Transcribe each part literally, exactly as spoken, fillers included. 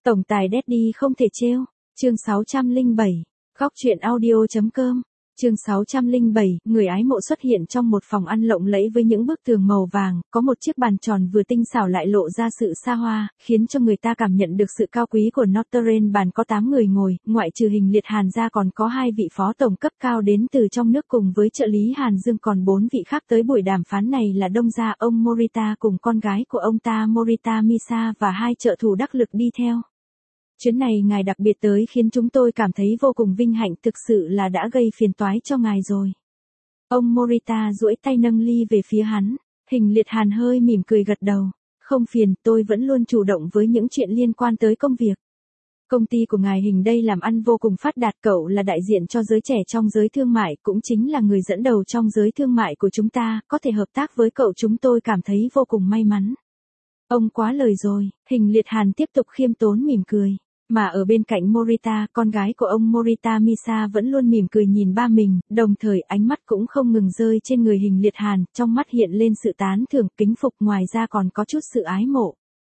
Tổng tài Daddy không thể trêu. Chương sáu trăm lẻ bảy. Góc truyện audio.com. Chương sáu trăm lẻ bảy, người ái mộ xuất hiện trong một phòng ăn lộng lẫy với những bức tường màu vàng, có một chiếc bàn tròn vừa tinh xảo lại lộ ra sự xa hoa, khiến cho người ta cảm nhận được sự cao quý của Notre Dame. Bàn có tám người ngồi, ngoại trừ Hình Liệt Hàn ra còn có hai vị phó tổng cấp cao đến từ trong nước cùng với trợ lý Hàn Dương, còn bốn vị khác tới buổi đàm phán này là đông gia ông Morita cùng con gái của ông ta Morita Misa và hai trợ thủ đắc lực đi theo. Chuyến này ngài đặc biệt tới khiến chúng tôi cảm thấy vô cùng vinh hạnh, thực sự là đã gây phiền toái cho ngài rồi. Ông Morita duỗi tay nâng ly về phía hắn. Hình Liệt Hàn hơi mỉm cười gật đầu. Không phiền, tôi vẫn luôn chủ động với những chuyện liên quan tới công việc. Công ty của ngài Hình đây làm ăn vô cùng phát đạt, cậu là đại diện cho giới trẻ trong giới thương mại, cũng chính là người dẫn đầu trong giới thương mại của chúng ta, có thể hợp tác với cậu chúng tôi cảm thấy vô cùng may mắn. Ông quá lời rồi, Hình Liệt Hàn tiếp tục khiêm tốn mỉm cười. Mà ở bên cạnh Morita, con gái của ông Morita Misa vẫn luôn mỉm cười nhìn ba mình, đồng thời ánh mắt cũng không ngừng rơi trên người Hình Liệt Hàn, trong mắt hiện lên sự tán thưởng, kính phục, ngoài ra còn có chút sự ái mộ.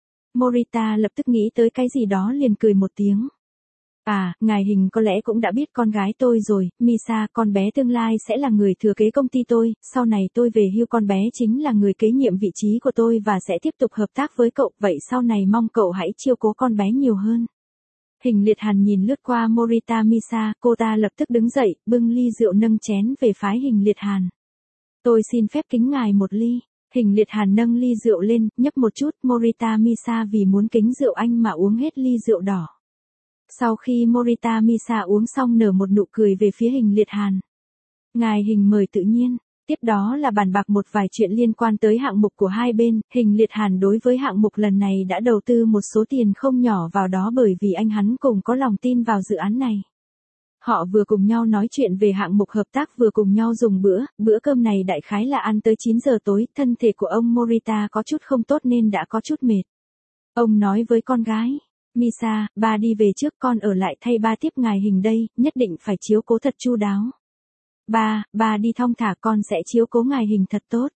Morita lập tức nghĩ tới cái gì đó liền cười một tiếng. À, ngài Hình có lẽ cũng đã biết con gái tôi rồi, Misa, con bé tương lai sẽ là người thừa kế công ty tôi, sau này tôi về hưu con bé chính là người kế nhiệm vị trí của tôi và sẽ tiếp tục hợp tác với cậu, vậy sau này mong cậu hãy chiếu cố con bé nhiều hơn. Hình Liệt Hàn nhìn lướt qua Morita Misa, cô ta lập tức đứng dậy, bưng ly rượu nâng chén về phái Hình Liệt Hàn. Tôi xin phép kính ngài một ly. Hình Liệt Hàn nâng ly rượu lên, nhấp một chút, Morita Misa vì muốn kính rượu anh mà uống hết ly rượu đỏ. Sau khi Morita Misa uống xong nở một nụ cười về phía Hình Liệt Hàn. Ngài Hình mời tự nhiên. Tiếp đó là bàn bạc một vài chuyện liên quan tới hạng mục của hai bên. Hình Liệt Hàn đối với hạng mục lần này đã đầu tư một số tiền không nhỏ vào đó bởi vì anh hắn cùng có lòng tin vào dự án này. Họ vừa cùng nhau nói chuyện về hạng mục hợp tác vừa cùng nhau dùng bữa, bữa cơm này đại khái là ăn tới chín giờ tối, thân thể của ông Morita có chút không tốt nên đã có chút mệt. Ông nói với con gái, Misa, ba đi về trước, con ở lại thay ba tiếp ngài Hình đây, nhất định phải chiếu cố thật chu đáo. Ba, ba đi thong thả, con sẽ chiếu cố ngài Hình thật tốt.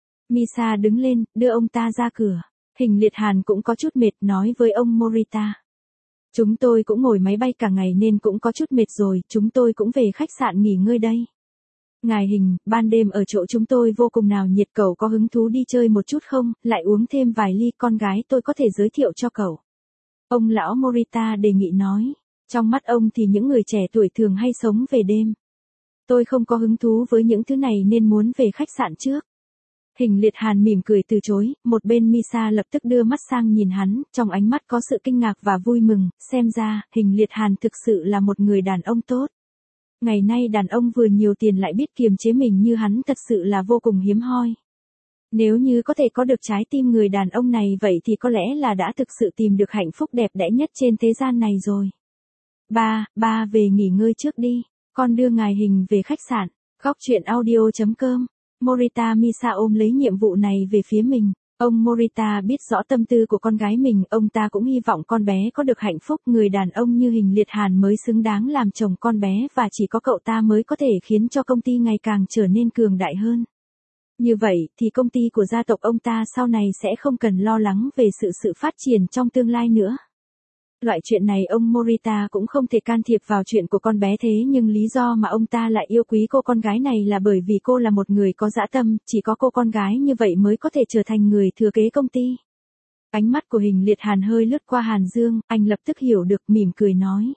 Misa đứng lên, đưa ông ta ra cửa. Hình Liệt Hàn cũng có chút mệt, nói với ông Morita. Chúng tôi cũng ngồi máy bay cả ngày nên cũng có chút mệt rồi, chúng tôi cũng về khách sạn nghỉ ngơi đây. Ngài Hình, ban đêm ở chỗ chúng tôi vô cùng nào nhiệt, cậu có hứng thú đi chơi một chút không, lại uống thêm vài ly, con gái tôi có thể giới thiệu cho cậu. Ông lão Morita đề nghị nói. Trong mắt ông thì những người trẻ tuổi thường hay sống về đêm. Tôi không có hứng thú với những thứ này nên muốn về khách sạn trước. Hình Liệt Hàn mỉm cười từ chối, một bên Misa lập tức đưa mắt sang nhìn hắn, trong ánh mắt có sự kinh ngạc và vui mừng, xem ra, Hình Liệt Hàn thực sự là một người đàn ông tốt. Ngày nay đàn ông vừa nhiều tiền lại biết kiềm chế mình như hắn thật sự là vô cùng hiếm hoi. Nếu như có thể có được trái tim người đàn ông này vậy thì có lẽ là đã thực sự tìm được hạnh phúc đẹp đẽ nhất trên thế gian này rồi. Ba, ba về nghỉ ngơi trước đi. Con đưa ngài Hình về khách sạn. Góc truyện audio.com. Morita Misa ôm lấy nhiệm vụ này về phía mình. Ông Morita biết rõ tâm tư của con gái mình, ông ta cũng hy vọng con bé có được hạnh phúc, người đàn ông như Hình Liệt Hàn mới xứng đáng làm chồng con bé và chỉ có cậu ta mới có thể khiến cho công ty ngày càng trở nên cường đại hơn. Như vậy thì công ty của gia tộc ông ta sau này sẽ không cần lo lắng về sự sự phát triển trong tương lai nữa. Loại chuyện này ông Morita cũng không thể can thiệp vào chuyện của con bé, thế nhưng lý do mà ông ta lại yêu quý cô con gái này là bởi vì cô là một người có dã tâm, chỉ có cô con gái như vậy mới có thể trở thành người thừa kế công ty. Ánh mắt của Hình Liệt Hàn hơi lướt qua Hàn Dương, anh lập tức hiểu được, mỉm cười nói.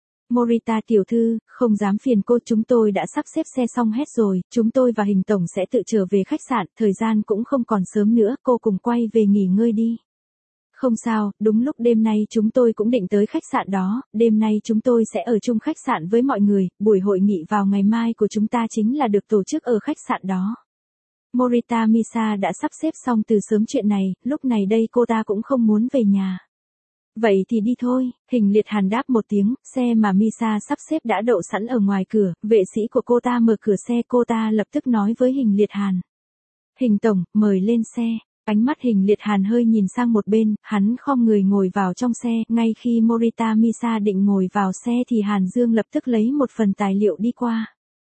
Morita tiểu thư, không dám phiền cô, chúng tôi đã sắp xếp xe xong hết rồi, chúng tôi và Hình tổng sẽ tự trở về khách sạn, thời gian cũng không còn sớm nữa, cô cùng quay về nghỉ ngơi đi. Không sao, đúng lúc đêm nay chúng tôi cũng định tới khách sạn đó, đêm nay chúng tôi sẽ ở chung khách sạn với mọi người, buổi hội nghị vào ngày mai của chúng ta chính là được tổ chức ở khách sạn đó. Morita Misa đã sắp xếp xong từ sớm chuyện này, lúc này đây cô ta cũng không muốn về nhà. Vậy thì đi thôi, Hình Liệt Hàn đáp một tiếng, xe mà Misa sắp xếp đã đậu sẵn ở ngoài cửa, vệ sĩ của cô ta mở cửa xe, cô ta lập tức nói với Hình Liệt Hàn. Hình tổng, mời lên xe. Ánh mắt Hình Liệt Hàn hơi nhìn sang một bên, hắn khom người ngồi vào trong xe, ngay khi Morita Misa định ngồi vào xe thì Hàn Dương lập tức lấy một phần tài liệu đi qua.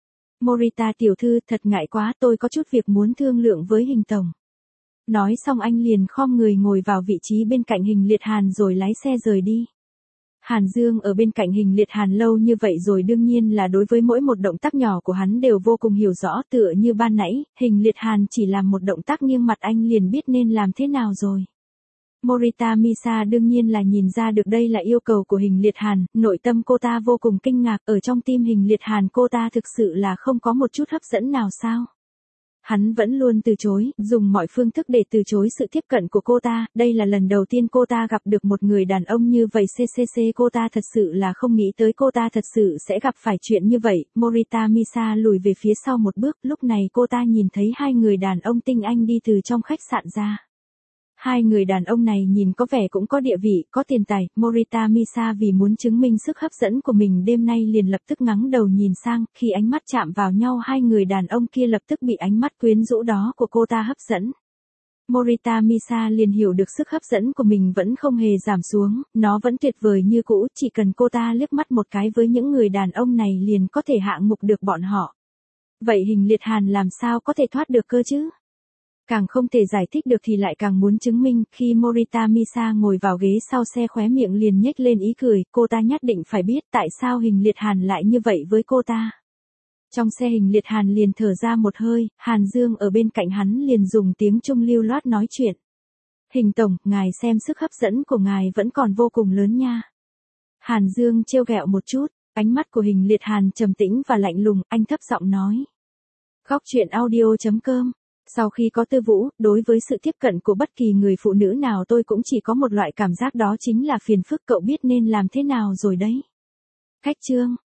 Morita tiểu thư, thật ngại quá, tôi có chút việc muốn thương lượng với Hình tổng. Nói xong anh liền khom người ngồi vào vị trí bên cạnh Hình Liệt Hàn rồi lái xe rời đi. Hàn Dương ở bên cạnh Hình Liệt Hàn lâu như vậy rồi đương nhiên là đối với mỗi một động tác nhỏ của hắn đều vô cùng hiểu rõ, tựa như ban nãy, Hình Liệt Hàn chỉ làm một động tác nghiêng mặt anh liền biết nên làm thế nào rồi. Morita Misa đương nhiên là nhìn ra được đây là yêu cầu của Hình Liệt Hàn, nội tâm cô ta vô cùng kinh ngạc, ở trong tim Hình Liệt Hàn cô ta thực sự là không có một chút hấp dẫn nào sao. Hắn vẫn luôn từ chối, dùng mọi phương thức để từ chối sự tiếp cận của cô ta, đây là lần đầu tiên cô ta gặp được một người đàn ông như vậy. Ccc cô ta thật sự là không nghĩ tới cô ta thật sự sẽ gặp phải chuyện như vậy. Morita Misa lùi về phía sau một bước, lúc này cô ta nhìn thấy hai người đàn ông tinh anh đi từ trong khách sạn ra. Hai người đàn ông này nhìn có vẻ cũng có địa vị, có tiền tài, Morita Misa vì muốn chứng minh sức hấp dẫn của mình đêm nay liền lập tức ngẩng đầu nhìn sang, khi ánh mắt chạm vào nhau hai người đàn ông kia lập tức bị ánh mắt quyến rũ đó của cô ta hấp dẫn. Morita Misa liền hiểu được sức hấp dẫn của mình vẫn không hề giảm xuống, nó vẫn tuyệt vời như cũ, chỉ cần cô ta liếc mắt một cái với những người đàn ông này liền có thể hạ ngục được bọn họ. Vậy Hình Liệt Hàn làm sao có thể thoát được cơ chứ? Càng không thể giải thích được thì lại càng muốn chứng minh, khi Morita Misa ngồi vào ghế sau xe khóe miệng liền nhếch lên ý cười, cô ta nhất định phải biết tại sao Hình Liệt Hàn lại như vậy với cô ta. Trong xe Hình Liệt Hàn liền thở ra một hơi, Hàn Dương ở bên cạnh hắn liền dùng tiếng Trung lưu loát nói chuyện. Hình tổng, ngài xem sức hấp dẫn của ngài vẫn còn vô cùng lớn nha. Hàn Dương trêu ghẹo một chút, ánh mắt của Hình Liệt Hàn trầm tĩnh và lạnh lùng, anh thấp giọng nói. Góc truyện audio chấm com. Sau khi có Tư Vũ, đối với sự tiếp cận của bất kỳ người phụ nữ nào tôi cũng chỉ có một loại cảm giác đó chính là phiền phức, cậu biết nên làm thế nào rồi đấy. Cách chương